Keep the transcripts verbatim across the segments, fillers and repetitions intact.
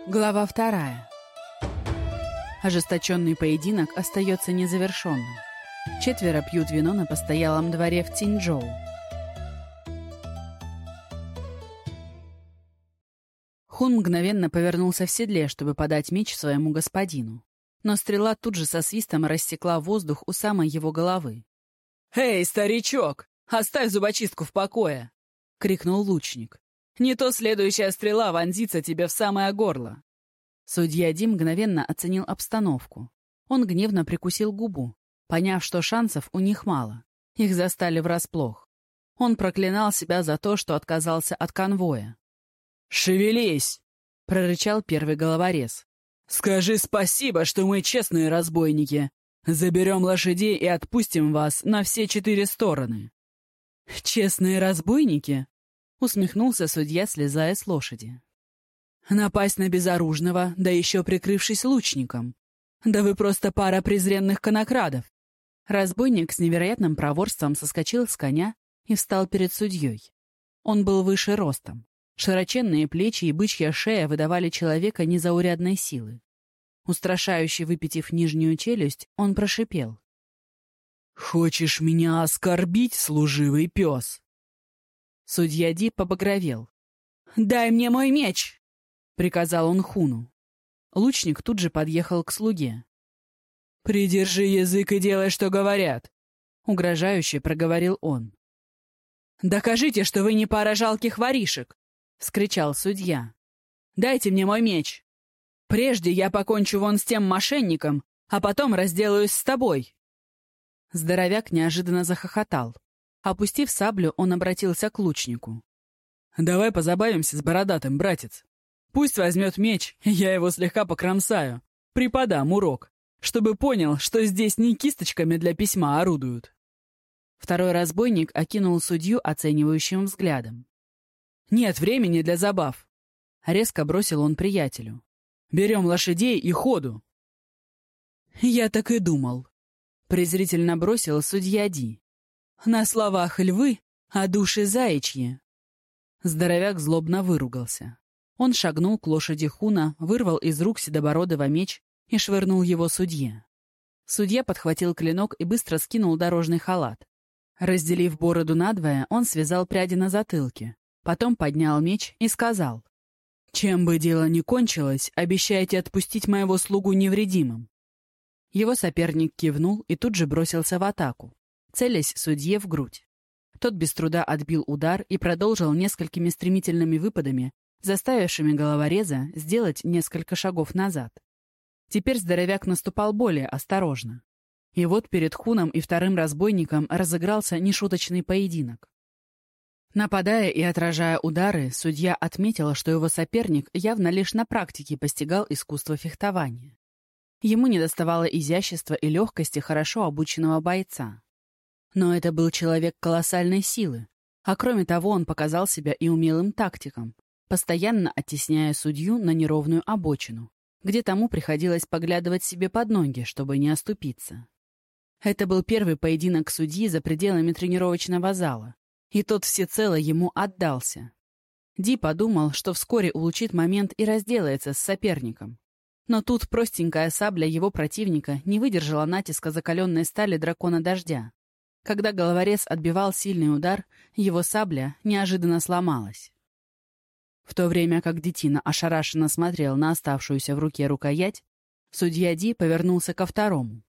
Глава вторая. Ожесточенный поединок остается незавершенным. Четверо пьют вино на постоялом дворе в Цинчжоу. Хун мгновенно повернулся в седле, чтобы подать меч своему господину. Но стрела тут же со свистом рассекла воздух у самой его головы. «Эй, старичок, оставь зубочистку в покое!» — крикнул лучник. «Не то следующая стрела вонзится тебе в самое горло!» Судья Ди мгновенно оценил обстановку. Он гневно прикусил губу, поняв, что шансов у них мало. Их застали врасплох. Он проклинал себя за то, что отказался от конвоя. «Шевелись!» — прорычал первый головорез. «Скажи спасибо, что мы честные разбойники. Заберем лошадей и отпустим вас на все четыре стороны». «Честные разбойники?» — усмехнулся судья, слезая с лошади. «Напасть на безоружного, да еще прикрывшись лучником. Да вы просто пара презренных конокрадов». Разбойник с невероятным проворством соскочил с коня и встал перед судьей. Он был выше ростом. Широченные плечи и бычья шея выдавали человека незаурядной силы. Устрашающе выпитив нижнюю челюсть, он прошипел. «Хочешь меня оскорбить, служивый пес?» Судья Ди побагровел. «Дай мне мой меч!» — приказал он Хуну. Лучник тут же подъехал к слуге. «Придержи язык и делай, что говорят!» — угрожающе проговорил он. «Докажите, что вы не пара жалких воришек!» — вскричал судья. «Дайте мне мой меч! Прежде я покончу вон с тем мошенником, а потом разделаюсь с тобой!» Здоровяк неожиданно захохотал. Опустив саблю, он обратился к лучнику. «Давай позабавимся с бородатым, братец. Пусть возьмет меч, я его слегка покромсаю. Преподам урок, чтобы понял, что здесь не кисточками для письма орудуют». Второй разбойник окинул судью оценивающим взглядом. «Нет времени для забав», — резко бросил он приятелю. «Берем лошадей и ходу». «Я так и думал», — презрительно бросил судья Ди. «На словах львы, а души заячьи». Здоровяк злобно выругался. Он шагнул к лошади Хуна, вырвал из рук седобородого меч и швырнул его судье. Судья подхватил клинок и быстро скинул дорожный халат. Разделив бороду надвое, он связал пряди на затылке, потом поднял меч и сказал: «Чем бы дело ни кончилось, обещайте отпустить моего слугу невредимым». Его соперник кивнул и тут же бросился в атаку, целясь судье в грудь. Тот без труда отбил удар и продолжил несколькими стремительными выпадами, заставившими головореза сделать несколько шагов назад. Теперь здоровяк наступал более осторожно. И вот перед Хуном и вторым разбойником разыгрался нешуточный поединок. Нападая и отражая удары, судья отметил, что его соперник явно лишь на практике постигал искусство фехтования. Ему недоставало изящества и легкости хорошо обученного бойца. Но это был человек колоссальной силы, а кроме того он показал себя и умелым тактиком, постоянно оттесняя судью на неровную обочину, где тому приходилось поглядывать себе под ноги, чтобы не оступиться. Это был первый поединок судьи за пределами тренировочного зала, и тот всецело ему отдался. Ди подумал, что вскоре улучит момент и разделается с соперником. Но тут простенькая сабля его противника не выдержала натиска закаленной стали дракона дождя. Когда головорез отбивал сильный удар, его сабля неожиданно сломалась. В то время как детина ошарашенно смотрел на оставшуюся в руке рукоять, судья Ди повернулся ко второму.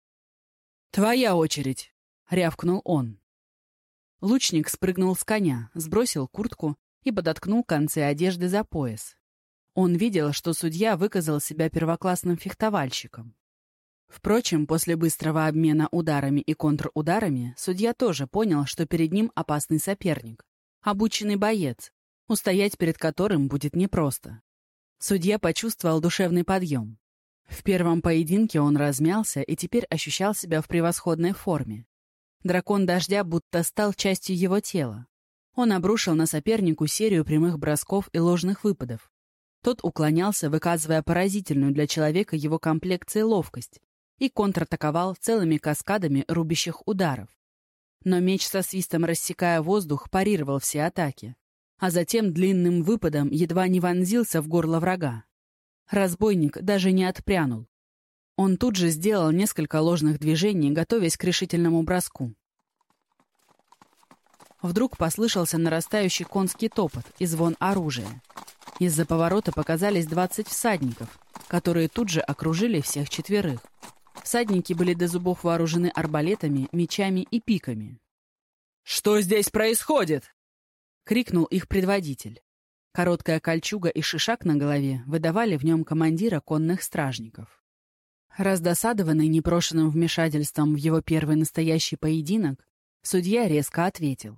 «Твоя очередь!» — рявкнул он. Лучник спрыгнул с коня, сбросил куртку и подоткнул концы одежды за пояс. Он видел, что судья выказал себя первоклассным фехтовальщиком. Впрочем, после быстрого обмена ударами и контрударами судья тоже понял, что перед ним опасный соперник, обученный боец, устоять перед которым будет непросто. Судья почувствовал душевный подъем. В первом поединке он размялся и теперь ощущал себя в превосходной форме. Дракон дождя будто стал частью его тела. Он обрушил на сопернику серию прямых бросков и ложных выпадов. Тот уклонялся, выказывая поразительную для человека его комплекции ловкость, и контратаковал целыми каскадами рубящих ударов. Но меч со свистом рассекая воздух парировал все атаки, а затем длинным выпадом едва не вонзился в горло врага. Разбойник даже не отпрянул. Он тут же сделал несколько ложных движений, готовясь к решительному броску. Вдруг послышался нарастающий конский топот и звон оружия. Из-за поворота показались двадцать всадников, которые тут же окружили всех четверых. Всадники были до зубов вооружены арбалетами, мечами и пиками. «Что здесь происходит?» — крикнул их предводитель. Короткая кольчуга и шишак на голове выдавали в нем командира конных стражников. Раздосадованный непрошенным вмешательством в его первый настоящий поединок, судья резко ответил.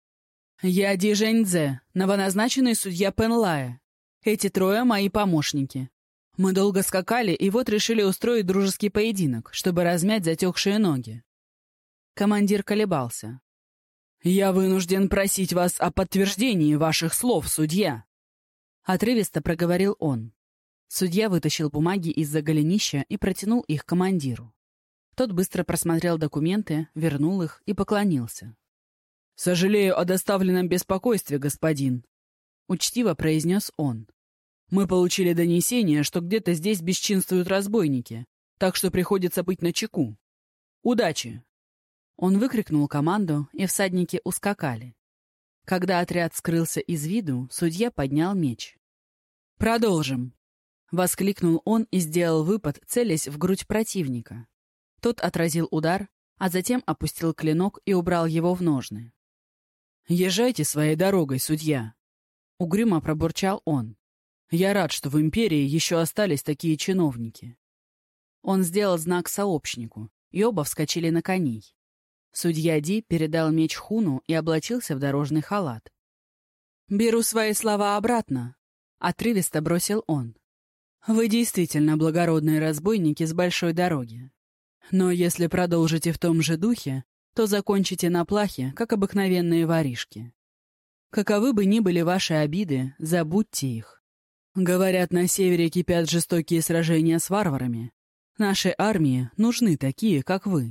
«Я Ди Жэньцзе, новоназначенный судья Пэнлая. Эти трое — мои помощники. Мы долго скакали и вот решили устроить дружеский поединок, чтобы размять затекшие ноги». Командир колебался. «Я вынужден просить вас о подтверждении ваших слов, судья!» Отрывисто проговорил он. Судья вытащил бумаги из-за голенища и протянул их командиру. Тот быстро просмотрел документы, вернул их и поклонился. «Сожалею о доставленном беспокойстве, господин», — учтиво произнес он. «Мы получили донесение, что где-то здесь бесчинствуют разбойники, так что приходится быть начеку. Удачи!» Он выкрикнул команду, и всадники ускакали. Когда отряд скрылся из виду, судья поднял меч. «Продолжим!» — воскликнул он и сделал выпад, целясь в грудь противника. Тот отразил удар, а затем опустил клинок и убрал его в ножны. «Езжайте своей дорогой, судья!» — угрюмо пробурчал он. «Я рад, что в империи еще остались такие чиновники». Он сделал знак сообщнику, и оба вскочили на коней. Судья Ди передал меч Хуну и облачился в дорожный халат. «Беру свои слова обратно», — отрывисто бросил он. «Вы действительно благородные разбойники с большой дороги. Но если продолжите в том же духе, то закончите на плахе, как обыкновенные воришки. Каковы бы ни были ваши обиды, забудьте их. Говорят, на севере кипят жестокие сражения с варварами. Нашей армии нужны такие, как вы».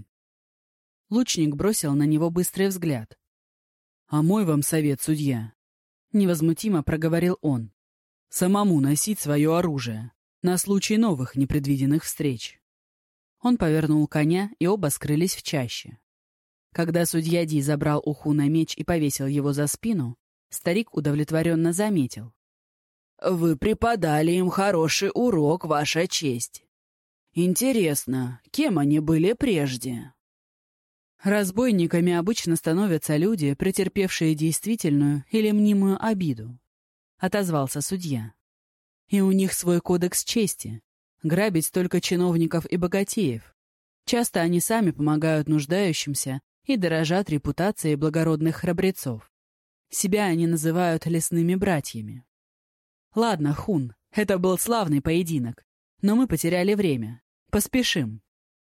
Лучник бросил на него быстрый взгляд. «А мой вам совет, судья», — невозмутимо проговорил он, — «самому носить свое оружие, на случай новых непредвиденных встреч». Он повернул коня, и оба скрылись в чаще. Когда судья Ди забрал у Хуна меч и повесил его за спину, старик удовлетворенно заметил. «Вы преподали им хороший урок, ваша честь. Интересно, кем они были прежде?» «Разбойниками обычно становятся люди, претерпевшие действительную или мнимую обиду», — отозвался судья. «И у них свой кодекс чести — грабить только чиновников и богатеев. Часто они сами помогают нуждающимся и дорожат репутацией благородных храбрецов. Себя они называют лесными братьями. Ладно, Хун, это был славный поединок, но мы потеряли время. Поспешим».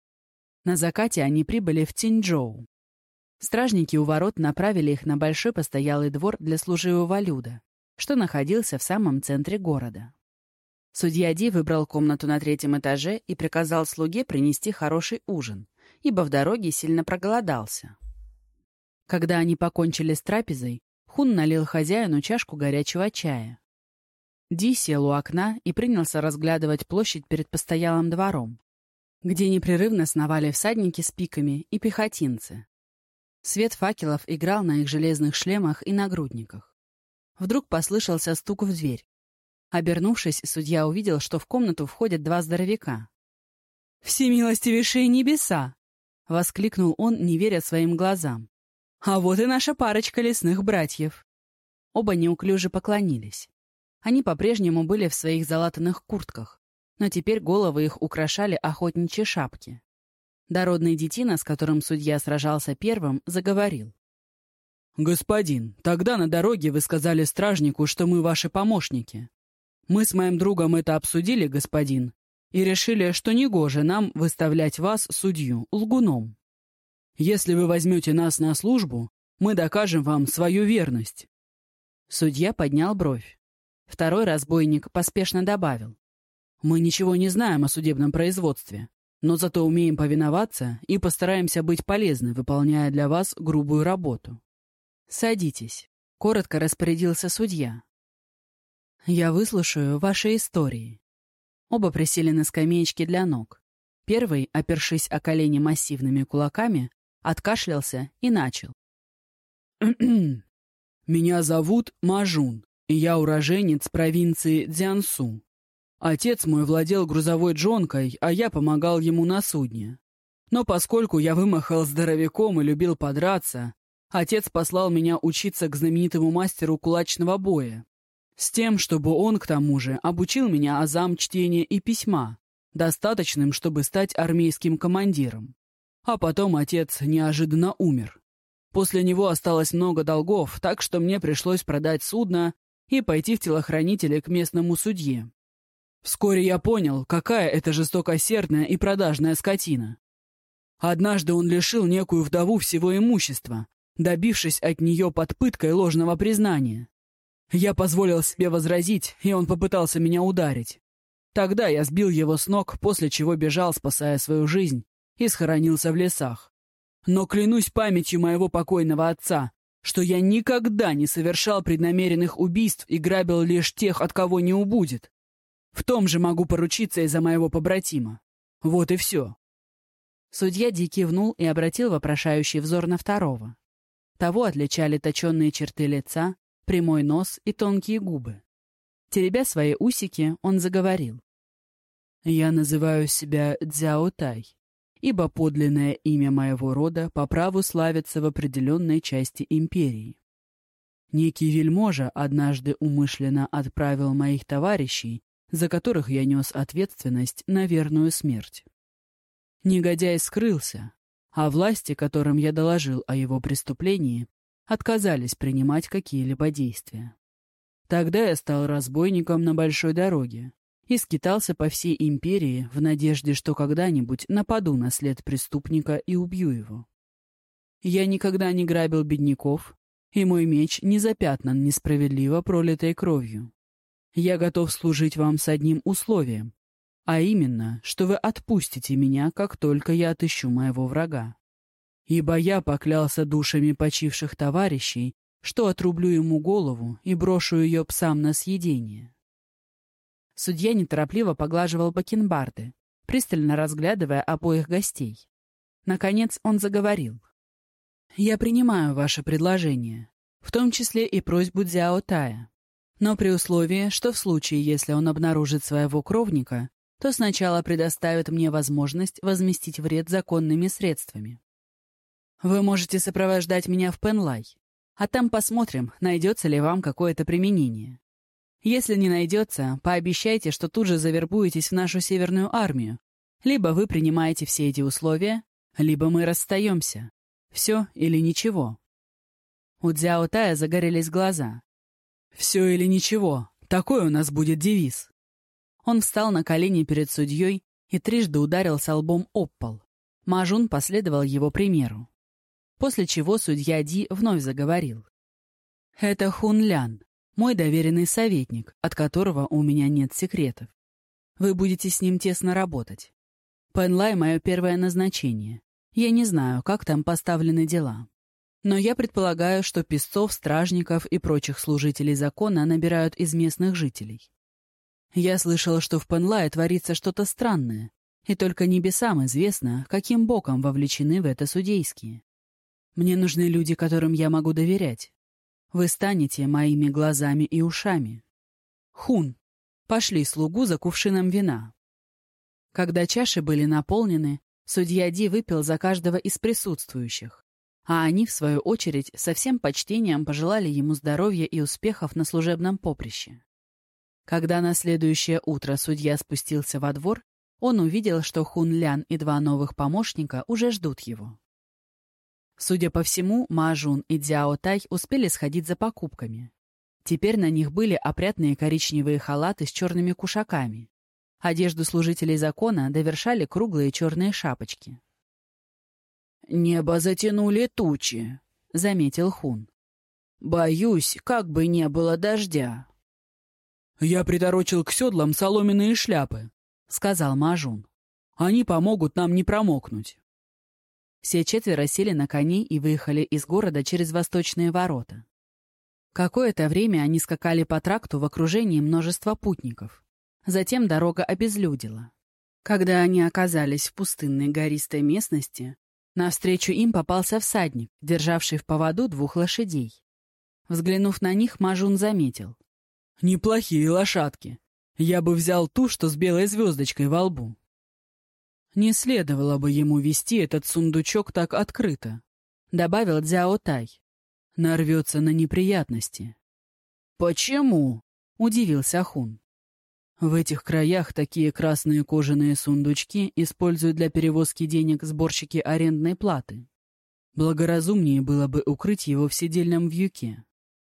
На закате они прибыли в Циньчжоу. Стражники у ворот направили их на большой постоялый двор для служивого люда, что находился в самом центре города. Судья Ди выбрал комнату на третьем этаже и приказал слуге принести хороший ужин, ибо в дороге сильно проголодался. Когда они покончили с трапезой, Хун налил хозяину чашку горячего чая. Ди сел у окна и принялся разглядывать площадь перед постоялым двором, где непрерывно сновали всадники с пиками и пехотинцы. Свет факелов играл на их железных шлемах и нагрудниках. Вдруг послышался стук в дверь. Обернувшись, судья увидел, что в комнату входят два здоровяка. «Всемилостивейшие небеса!» — воскликнул он, не веря своим глазам. «А вот и наша парочка лесных братьев!» Оба неуклюже поклонились. Они по-прежнему были в своих залатанных куртках, но теперь головы их украшали охотничьи шапки. Дородный детина, с которым судья сражался первым, заговорил. «Господин, тогда на дороге вы сказали стражнику, что мы ваши помощники. Мы с моим другом это обсудили, господин, и решили, что негоже нам выставлять вас, судью, лгуном. Если вы возьмете нас на службу, мы докажем вам свою верность». Судья поднял бровь. Второй разбойник поспешно добавил. «Мы ничего не знаем о судебном производстве, но зато умеем повиноваться и постараемся быть полезны, выполняя для вас грубую работу». «Садитесь», — коротко распорядился судья. «Я выслушаю ваши истории». Оба присели на скамеечки для ног. Первый, опершись о колени массивными кулаками, откашлялся и начал. «Меня зовут Мажун, и я уроженец провинции Цзянсу. Отец мой владел грузовой джонкой, а я помогал ему на судне. Но поскольку я вымахал здоровяком и любил подраться, отец послал меня учиться к знаменитому мастеру кулачного боя, с тем, чтобы он, к тому же, обучил меня азам чтения и письма, достаточным, чтобы стать армейским командиром. А потом отец неожиданно умер. После него осталось много долгов, так что мне пришлось продать судно и пойти в телохранители к местному судье. Вскоре я понял, какая это жестокосердная и продажная скотина. Однажды он лишил некую вдову всего имущества, добившись от нее под пыткой ложного признания. Я позволил себе возразить, и он попытался меня ударить. Тогда я сбил его с ног, после чего бежал, спасая свою жизнь, и схоронился в лесах. Но клянусь памятью моего покойного отца, что я никогда не совершал преднамеренных убийств и грабил лишь тех, от кого не убудет. В том же могу поручиться и за моего побратима. Вот и все». Судья Ди кивнул и обратил вопрошающий взор на второго. Того отличали точенные черты лица, прямой нос и тонкие губы. Теребя свои усики, он заговорил. «Я называю себя Цзяо Тай, ибо подлинное имя моего рода по праву славится в определенной части империи. Некий вельможа однажды умышленно отправил моих товарищей, за которых я нес ответственность, на верную смерть. Негодяй скрылся, а власти, которым я доложил о его преступлении, отказались принимать какие-либо действия. Тогда я стал разбойником на большой дороге и скитался по всей империи в надежде, что когда-нибудь нападу на след преступника и убью его. Я никогда не грабил бедняков, и мой меч не запятнан несправедливо пролитой кровью. Я готов служить вам с одним условием, а именно, что вы отпустите меня, как только я отыщу моего врага. Ибо я поклялся душами почивших товарищей, что отрублю ему голову и брошу ее псам на съедение». Судья неторопливо поглаживал бакенбарды, пристально разглядывая обоих гостей. Наконец он заговорил. «Я принимаю ваше предложение, в том числе и просьбу Цзяо Тая, но при условии, что в случае, если он обнаружит своего кровника, то сначала предоставит мне возможность возместить вред законными средствами. Вы можете сопровождать меня в Пенлай, а там посмотрим, найдется ли вам какое-то применение. Если не найдется, пообещайте, что тут же завербуетесь в нашу северную армию. Либо вы принимаете все эти условия, либо мы расстаемся. Все или ничего». У Цзяо Тая загорелись глаза. «Все или ничего. Такой у нас будет девиз». Он встал на колени перед судьей и трижды ударился лбом об пол. Мажун последовал его примеру. После чего судья Ди вновь заговорил. «Это Хун Лян, мой доверенный советник, от которого у меня нет секретов. Вы будете с ним тесно работать. Пенлай — мое первое назначение. Я не знаю, как там поставлены дела. Но я предполагаю, что песцов, стражников и прочих служителей закона набирают из местных жителей. Я слышал, что в Пенлае творится что-то странное, и только небесам известно, каким боком вовлечены в это судейские. Мне нужны люди, которым я могу доверять. Вы станете моими глазами и ушами. Хун, пошли слугу за кувшином вина». Когда чаши были наполнены, судья Ди выпил за каждого из присутствующих, а они, в свою очередь, со всем почтением пожелали ему здоровья и успехов на служебном поприще. Когда на следующее утро судья спустился во двор, он увидел, что Хун Лян и два новых помощника уже ждут его. Судя по всему, Мажун и Цзяо Тай успели сходить за покупками. Теперь на них были опрятные коричневые халаты с черными кушаками. Одежду служителей закона довершали круглые черные шапочки. «Небо затянули тучи», — заметил Хун. «Боюсь, как бы не было дождя». «Я приторочил к седлам соломенные шляпы», — сказал Мажун. «Они помогут нам не промокнуть». Все четверо сели на коней и выехали из города через восточные ворота. Какое-то время они скакали по тракту в окружении множества путников. Затем дорога обезлюдила. Когда они оказались в пустынной гористой местности, навстречу им попался всадник, державший в поводу двух лошадей. Взглянув на них, Мажун заметил: «Неплохие лошадки. Я бы взял ту, что с белой звездочкой во лбу». «Не следовало бы ему вести этот сундучок так открыто», — добавил Цзяо Тай. «Нарвется на неприятности». «Почему?» — удивился Хун. «В этих краях такие красные кожаные сундучки используют для перевозки денег сборщики арендной платы. Благоразумнее было бы укрыть его в седельном вьюке».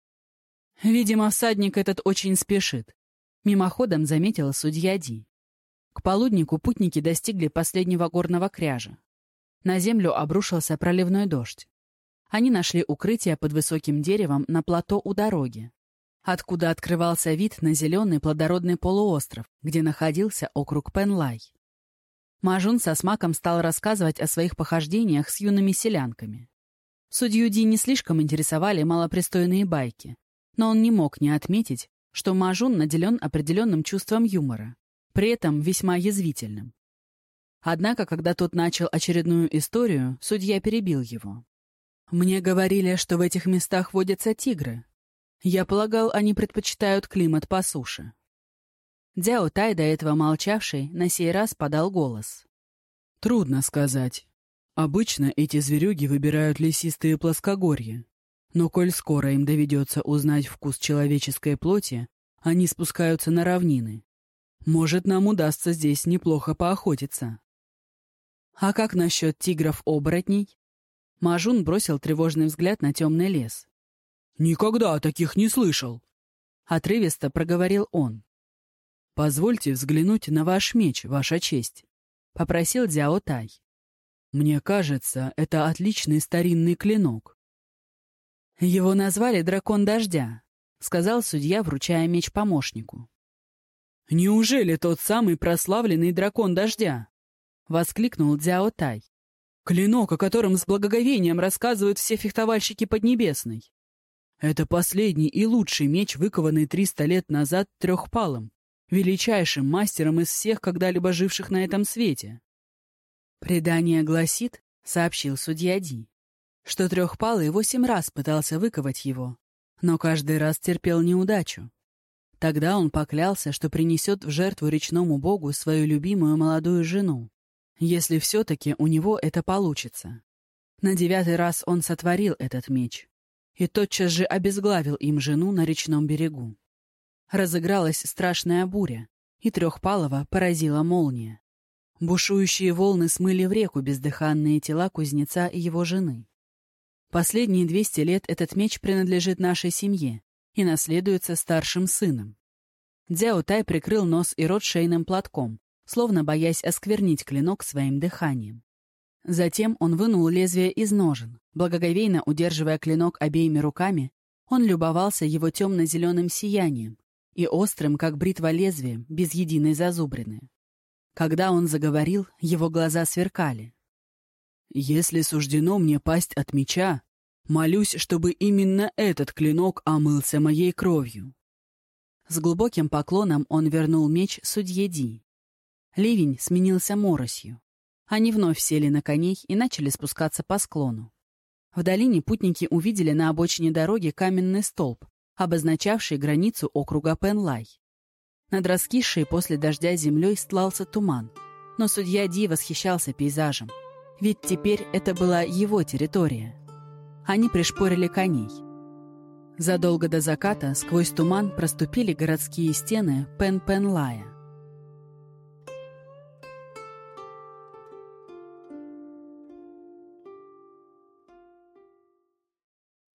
«Видимо, всадник этот очень спешит», — мимоходом заметила судья Ди. К полуднику путники достигли последнего горного кряжа. На землю обрушился проливной дождь. Они нашли укрытие под высоким деревом на плато у дороги, откуда открывался вид на зеленый плодородный полуостров, где находился округ Пенлай. Мажун со смаком стал рассказывать о своих похождениях с юными селянками. Судью Ди не слишком интересовали малопристойные байки, но он не мог не отметить, что Мажун наделен определенным чувством юмора, при этом весьма язвительным. Однако, когда тот начал очередную историю, судья перебил его. «Мне говорили, что в этих местах водятся тигры. Я полагал, они предпочитают климат по суше». Цзяо Тай, до этого молчавший, на сей раз подал голос. «Трудно сказать. Обычно эти зверюги выбирают лесистые плоскогорья. Но коль скоро им доведется узнать вкус человеческой плоти, они спускаются на равнины. Может, нам удастся здесь неплохо поохотиться». «А как насчет тигров-оборотней?» Мажун бросил тревожный взгляд на темный лес. «Никогда о таких не слышал», — отрывисто проговорил он. «Позвольте взглянуть на ваш меч, ваша честь», — попросил Цзяо Тай. «Мне кажется, это отличный старинный клинок». «Его назвали «Дракон дождя», — сказал судья, вручая меч помощнику. «Неужели тот самый прославленный дракон дождя?» — воскликнул Цзяо Тай. «Клинок, о котором с благоговением рассказывают все фехтовальщики Поднебесной. Это последний и лучший меч, выкованный триста лет назад Трехпалом, величайшим мастером из всех когда-либо живших на этом свете». «Предание гласит, — сообщил судья Ди, — что Трехпалый восемь раз пытался выковать его, но каждый раз терпел неудачу. Тогда он поклялся, что принесет в жертву речному богу свою любимую молодую жену, если все-таки у него это получится. На девятый раз он сотворил этот меч и тотчас же обезглавил им жену на речном берегу. Разыгралась страшная буря, и Трехпалого поразила молния. Бушующие волны смыли в реку бездыханные тела кузнеца и его жены. Последние двести лет этот меч принадлежит нашей семье и наследуется старшим сыном. Цзяо Тай прикрыл нос и рот шейным платком, словно боясь осквернить клинок своим дыханием. Затем он вынул лезвие из ножен. Благоговейно удерживая клинок обеими руками, он любовался его темно-зеленым сиянием и острым, как бритва, лезвием, без единой зазубрины. Когда он заговорил, его глаза сверкали. «Если суждено мне пасть от меча, молюсь, чтобы именно этот клинок омылся моей кровью». С глубоким поклоном он вернул меч судье Ди. Ливень сменился моросью. Они вновь сели на коней и начали спускаться по склону. В долине путники увидели на обочине дороги каменный столб, обозначавший границу округа Пенлай. Над раскисшей после дождя землей стлался туман, но судья Ди восхищался пейзажем, ведь теперь это была его территория. Они пришпорили коней. Задолго до заката сквозь туман проступили городские стены Пен-Пенлая.